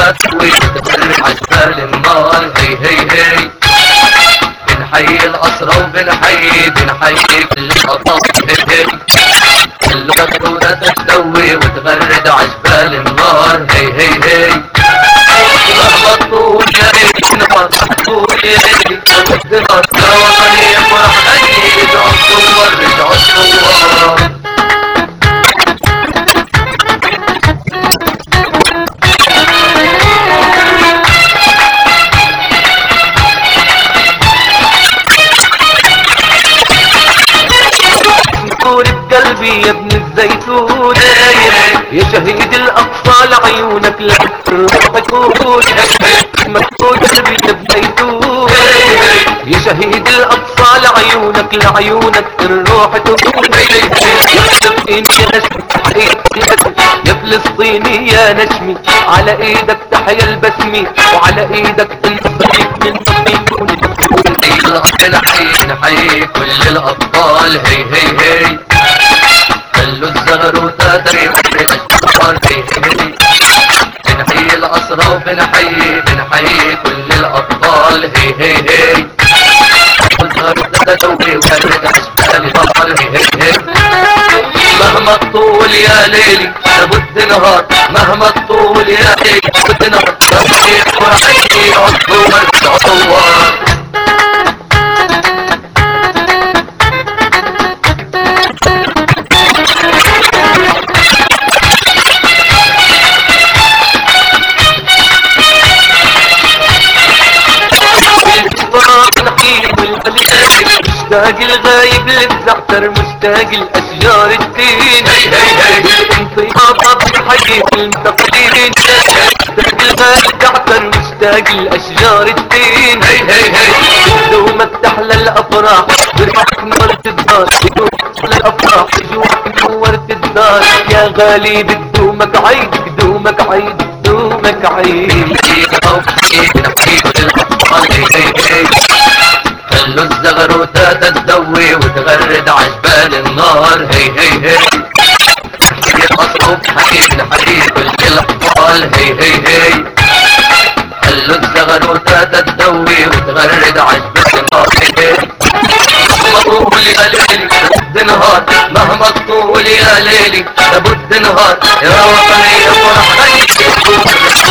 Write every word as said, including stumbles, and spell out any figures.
تدوي وتفرج عجبال النار. هي هي هي بنحيي الأسرى وبنحيي بنحيي كل الأطفال. هي هي اللغة تدوي وتغرد عجبال النار. هي هي هي مهما تطول يا ليل مهما تطول يا ليل بدنا وطني افرح عيني. رجعوا الثوار رجعوا الثوار. قلبي يا ابن الزيتون يا شهيد الأقصى لعيونك للروح تكون. مكتوب قلبي يا ابن الزيتون يا شهيد الأقصى لعيونك لعيونك الروح تكون. يا فلسطيني يا نجمي على ايدك تحيا البسمي وعلى ايدك تنصيب من نصيب. نحيي نحيي كل الأبطال. هي هي هي خلوا الزغروتة تدري الأشجار. هي هي بنحيي الأسرى وبنحيي بنحيي كل الأبطال. هي هي هي الزغروتة تدوي وتفرج عجبال النار. هي هي هي مهما تطول يا ليلي لابد نهار. مهما تطول يا ليلي لابد نهار. ربي يحفر عيني عالثوار عالثوار. مشتاق الغايب للزعتر مشتاق الاشجار الدين. هي هي هي الانفضاضة بالحي المتقلين. مشتاق الغايب للزعتر مشتاق الاشجار الدين. هي هي هي بدومك تحلى الافراح برحك نورت الدار. بدومك تحلى الافراح بجوعك نورت الدار. يا غالي بدومك عيد بدومك عيد بدومك عيد. خلوا الزغروتة تدوي وتغرد عجبال النار. هي هي هي نحيي الأسرى وبنحيي بنحيي كل الأطفال. هي هي هي خلوا الزغروتة تدوي وتغرد عجبال النار. هي هي مهما تطول يا ليلي لابد نهار. مهما تطول يا ليلي لابد نهار. يا وطني افرح عيني